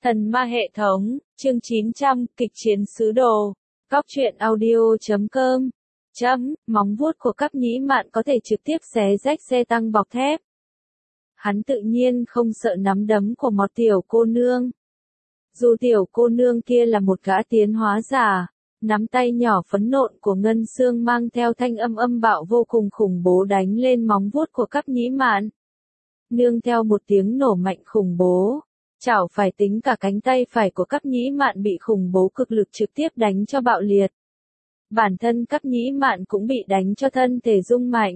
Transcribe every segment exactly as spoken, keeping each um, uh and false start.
Thần ma hệ thống, chương chín trăm, kịch chiến sứ đồ. Góc truyện audio chấm com. Chấm, móng vuốt của cấp nhĩ mạn có thể trực tiếp xé rách xe tăng bọc thép. Hắn tự nhiên không sợ nắm đấm của một tiểu cô nương. Dù tiểu cô nương kia là một gã tiến hóa giả, nắm tay nhỏ phấn nộn của Ngân Xương mang theo thanh âm âm bạo vô cùng khủng bố đánh lên móng vuốt của cấp nhĩ mạn. Nương theo một tiếng nổ mạnh khủng bố. Chảo phải tính cả cánh tay phải của cấp nhĩ mạn bị khủng bố cực lực trực tiếp đánh cho bạo liệt. Bản thân cấp nhĩ mạn cũng bị đánh cho thân thể rung mạnh.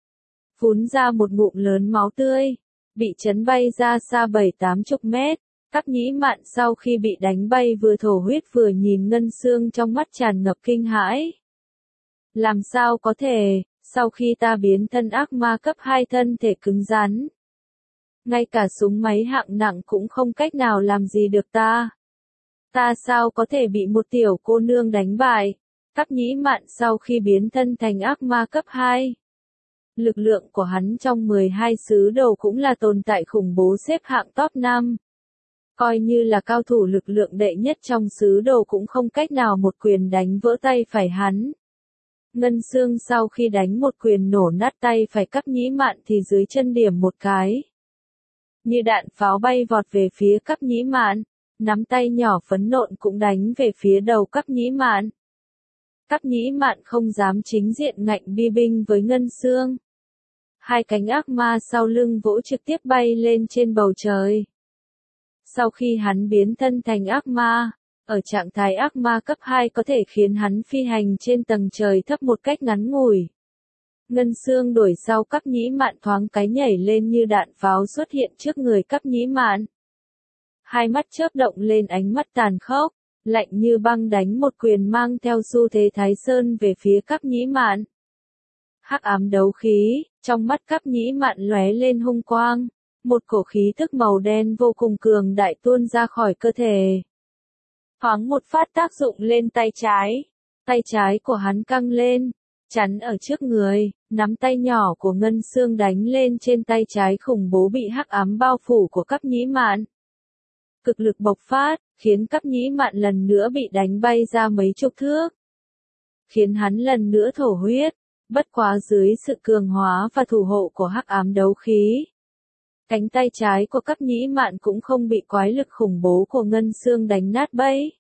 Phun ra một ngụm lớn máu tươi, bị chấn bay ra xa bảy tám chục mét. Cấp nhĩ mạn sau khi bị đánh bay vừa thổ huyết vừa nhìn Ngân Xương trong mắt tràn ngập kinh hãi. Làm sao có thể, sau khi ta biến thân ác ma cấp hai thân thể cứng rắn. Ngay cả súng máy hạng nặng cũng không cách nào làm gì được ta. Ta sao có thể bị một tiểu cô nương đánh bại? Cấp nhĩ mạn sau khi biến thân thành ác ma cấp hai. Lực lượng của hắn trong mười hai sứ đồ cũng là tồn tại khủng bố xếp hạng top năm. Coi như là cao thủ lực lượng đệ nhất trong sứ đồ cũng không cách nào một quyền đánh vỡ tay phải hắn. Ngân Xương sau khi đánh một quyền nổ nát tay phải cấp nhĩ mạn thì dưới chân điểm một cái. Như đạn pháo bay vọt về phía cấp nhĩ mạn, nắm tay nhỏ phấn nộn cũng đánh về phía đầu cấp nhĩ mạn. Cấp nhĩ mạn không dám chính diện ngạnh bi binh với Ngân Xương. Hai cánh ác ma sau lưng vỗ trực tiếp bay lên trên bầu trời. Sau khi hắn biến thân thành ác ma, ở trạng thái ác ma cấp hai có thể khiến hắn phi hành trên tầng trời thấp một cách ngắn ngủi. Ngân Xương đuổi sau cấp nhĩ mạn thoáng cái nhảy lên như đạn pháo xuất hiện trước người cấp nhĩ mạn. Hai mắt chớp động lên ánh mắt tàn khốc, lạnh như băng đánh một quyền mang theo xu thế Thái Sơn về phía cấp nhĩ mạn. Hắc ám đấu khí, trong mắt cấp nhĩ mạn lóe lên hung quang, một cổ khí tức màu đen vô cùng cường đại tuôn ra khỏi cơ thể. Thoáng một phát tác dụng lên tay trái, tay trái của hắn căng lên. Chắn ở trước người, nắm tay nhỏ của Ngân Xương đánh lên trên tay trái khủng bố bị hắc ám bao phủ của cấp nhĩ mạn. Cực lực bộc phát, khiến cấp nhĩ mạn lần nữa bị đánh bay ra mấy chục thước. Khiến hắn lần nữa thổ huyết, bất quá dưới sự cường hóa và thủ hộ của hắc ám đấu khí. Cánh tay trái của cấp nhĩ mạn cũng không bị quái lực khủng bố của Ngân Xương đánh nát bấy.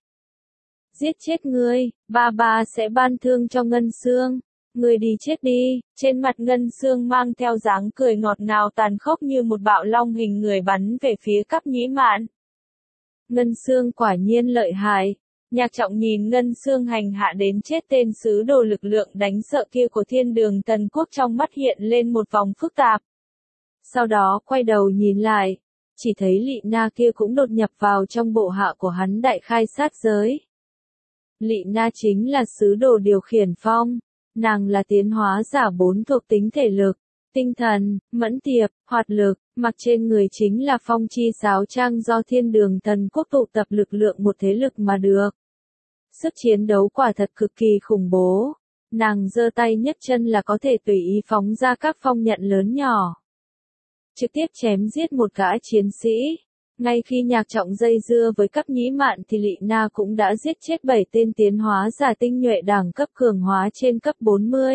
Giết chết ngươi, ba ba sẽ ban thương cho Ngân Xương. Người đi chết đi, trên mặt Ngân Xương mang theo dáng cười ngọt ngào tàn khốc như một bạo long hình người bắn về phía cấp nhĩ mạn. Ngân Xương quả nhiên lợi hại. Nhạc Trọng nhìn Ngân Xương hành hạ đến chết tên sứ đồ lực lượng đánh sợ kia của Thiên Đường Tần Quốc trong mắt hiện lên một vòng phức tạp. Sau đó quay đầu nhìn lại, chỉ thấy Lị Na kia cũng đột nhập vào trong bộ hạ của hắn đại khai sát giới. Lị Na chính là sứ đồ điều khiển phong. Nàng là tiến hóa giả bốn thuộc tính thể lực, tinh thần, mẫn tiệp, hoạt lực, mặc trên người chính là phong chi sáo trang do Thiên Đường Tần Quốc tụ tập lực lượng một thế lực mà được. Sức chiến đấu quả thật cực kỳ khủng bố, nàng giơ tay nhấc chân là có thể tùy ý phóng ra các phong nhận lớn nhỏ. Trực tiếp chém giết một gã chiến sĩ. Ngay khi Nhạc Trọng dây dưa với cấp nhĩ mạn thì Lị Na cũng đã giết chết bảy tên tiến hóa giả tinh nhuệ đẳng cấp cường hóa trên cấp bốn mươi.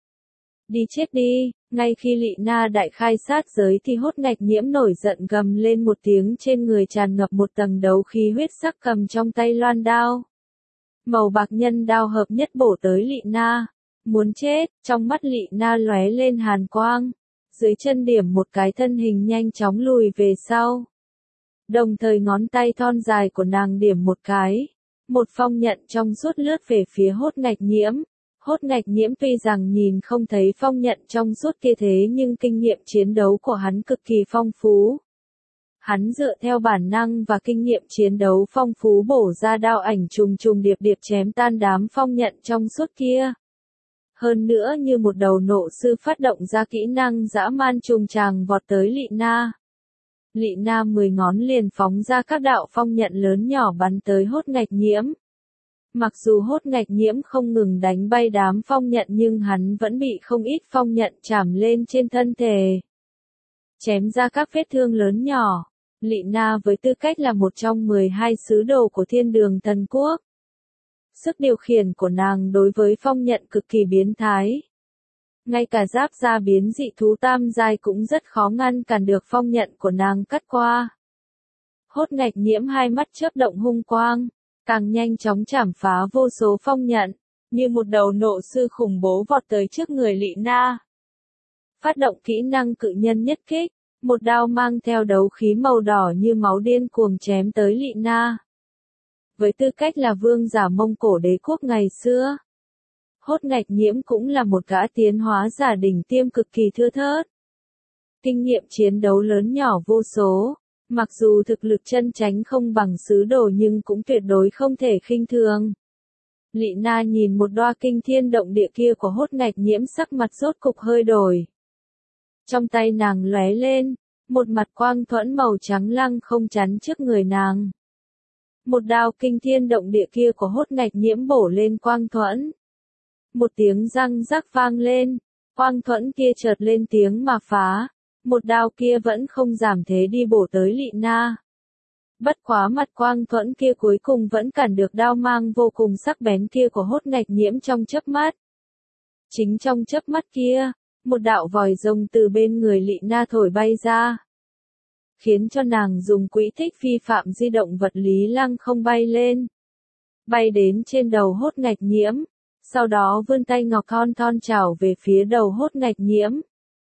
Đi chết đi, ngay khi Lị Na đại khai sát giới thì Hốt Ngạch Nhiễm nổi giận gầm lên một tiếng trên người tràn ngập một tầng đấu khí huyết sắc cầm trong tay loan đao. Màu bạc nhân đao hợp nhất bổ tới Lị Na. Muốn chết, trong mắt Lị Na lóe lên hàn quang. Dưới chân điểm một cái thân hình nhanh chóng lùi về sau. Đồng thời ngón tay thon dài của nàng điểm một cái. Một phong nhận trong suốt lướt về phía Hốt Ngạch Nhiễm. Hốt Ngạch Nhiễm tuy rằng nhìn không thấy phong nhận trong suốt kia thế nhưng kinh nghiệm chiến đấu của hắn cực kỳ phong phú. Hắn dựa theo bản năng và kinh nghiệm chiến đấu phong phú bổ ra đao ảnh trùng trùng điệp điệp chém tan đám phong nhận trong suốt kia. Hơn nữa như một đầu nộ sư phát động ra kỹ năng dã man trùng tràng vọt tới Lị Na. Lị Na mười ngón liền phóng ra các đạo phong nhận lớn nhỏ bắn tới Hốt Ngạch Nhiễm. Mặc dù Hốt Ngạch Nhiễm không ngừng đánh bay đám phong nhận nhưng hắn vẫn bị không ít phong nhận chảm lên trên thân thể. Chém ra các vết thương lớn nhỏ. Lị Na với tư cách là một trong mười hai sứ đồ của thiên đường thần quốc. Sức điều khiển của nàng đối với phong nhận cực kỳ biến thái. Ngay cả giáp da biến dị thú tam giai cũng rất khó ngăn cản được phong nhận của nàng cắt qua. Hốt Ngạch Nhiễm hai mắt chớp động hung quang, càng nhanh chóng chảm phá vô số phong nhận, như một đầu nộ sư khủng bố vọt tới trước người Lị Na. Phát động kỹ năng cự nhân nhất kích, một đao mang theo đấu khí màu đỏ như máu điên cuồng chém tới Lị Na. Với tư cách là vương giả Mông Cổ đế quốc ngày xưa, Hốt Ngạch Nhiễm cũng là một gã tiến hóa giả đỉnh tiêm cực kỳ thưa thớt. Kinh nghiệm chiến đấu lớn nhỏ vô số, mặc dù thực lực chân chánh không bằng sứ đồ nhưng cũng tuyệt đối không thể khinh thường. Lị Na nhìn một đoa kinh thiên động địa kia của Hốt Ngạch Nhiễm, sắc mặt rốt cục hơi đổi. Trong tay nàng lóe lên, một mặt quang thuẫn màu trắng lăng không chắn trước người nàng. Một đao kinh thiên động địa kia của Hốt Ngạch Nhiễm bổ lên quang thuẫn. Một tiếng răng rắc vang lên, quang thuẫn kia chợt lên tiếng mà phá, một đao kia vẫn không giảm thế đi bổ tới Lị Na. Bất quá mặt quang thuẫn kia cuối cùng vẫn cản được đao mang vô cùng sắc bén kia của Hốt Ngạch Nhiễm trong chớp mắt. Chính trong chớp mắt kia, một đạo vòi rồng từ bên người Lị Na thổi bay ra, khiến cho nàng dùng quỹ tích phi phạm di động vật lý lăng không bay lên, bay đến trên đầu Hốt Ngạch Nhiễm, sau đó vươn tay ngọc thon thon chảo về phía đầu Hốt Ngạch Nhiễm.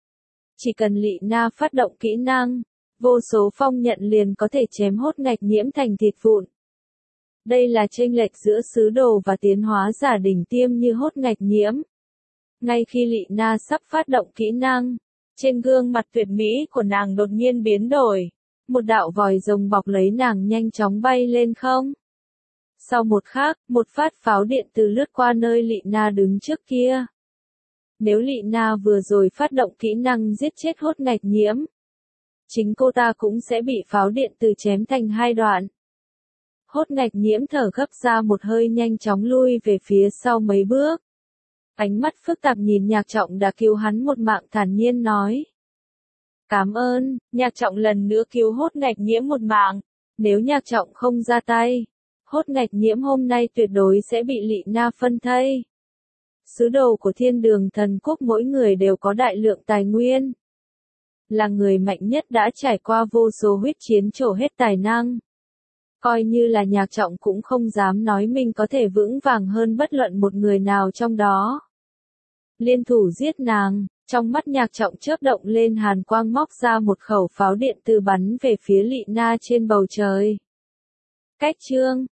Chỉ cần Lị Na phát động kỹ năng, vô số phong nhận liền có thể chém Hốt Ngạch Nhiễm thành thịt vụn. Đây là chênh lệch giữa sứ đồ và tiến hóa giả đỉnh tiêm như Hốt Ngạch Nhiễm. Ngay khi Lị Na sắp phát động kỹ năng, trên gương mặt tuyệt mỹ của nàng đột nhiên biến đổi, một đạo vòi rồng bọc lấy nàng nhanh chóng bay lên không. Sau một khắc, một phát pháo điện từ lướt qua nơi Lị Na đứng trước kia. Nếu Lị Na vừa rồi phát động kỹ năng giết chết Hốt Ngạch Nhiễm, chính cô ta cũng sẽ bị pháo điện từ chém thành hai đoạn. Hốt Ngạch Nhiễm thở gấp ra một hơi, nhanh chóng lui về phía sau mấy bước. Ánh mắt phức tạp nhìn Nhạc Trọng đã cứu hắn một mạng, thản nhiên nói. Cảm ơn, Nhạc Trọng lần nữa cứu Hốt Ngạch Nhiễm một mạng. Nếu Nhạc Trọng không ra tay, Hốt Ngạch Nhiễm hôm nay tuyệt đối sẽ bị Lị Na phân thây. Sứ đồ của thiên đường thần quốc mỗi người đều có đại lượng tài nguyên. Là người mạnh nhất đã trải qua vô số huyết chiến trổ hết tài năng. Coi như là Nhạc Trọng cũng không dám nói mình có thể vững vàng hơn bất luận một người nào trong đó. Liên thủ giết nàng, trong mắt Nhạc Trọng chớp động lên hàn quang, móc ra một khẩu pháo điện từ bắn về phía Lị Na trên bầu trời. Cách chương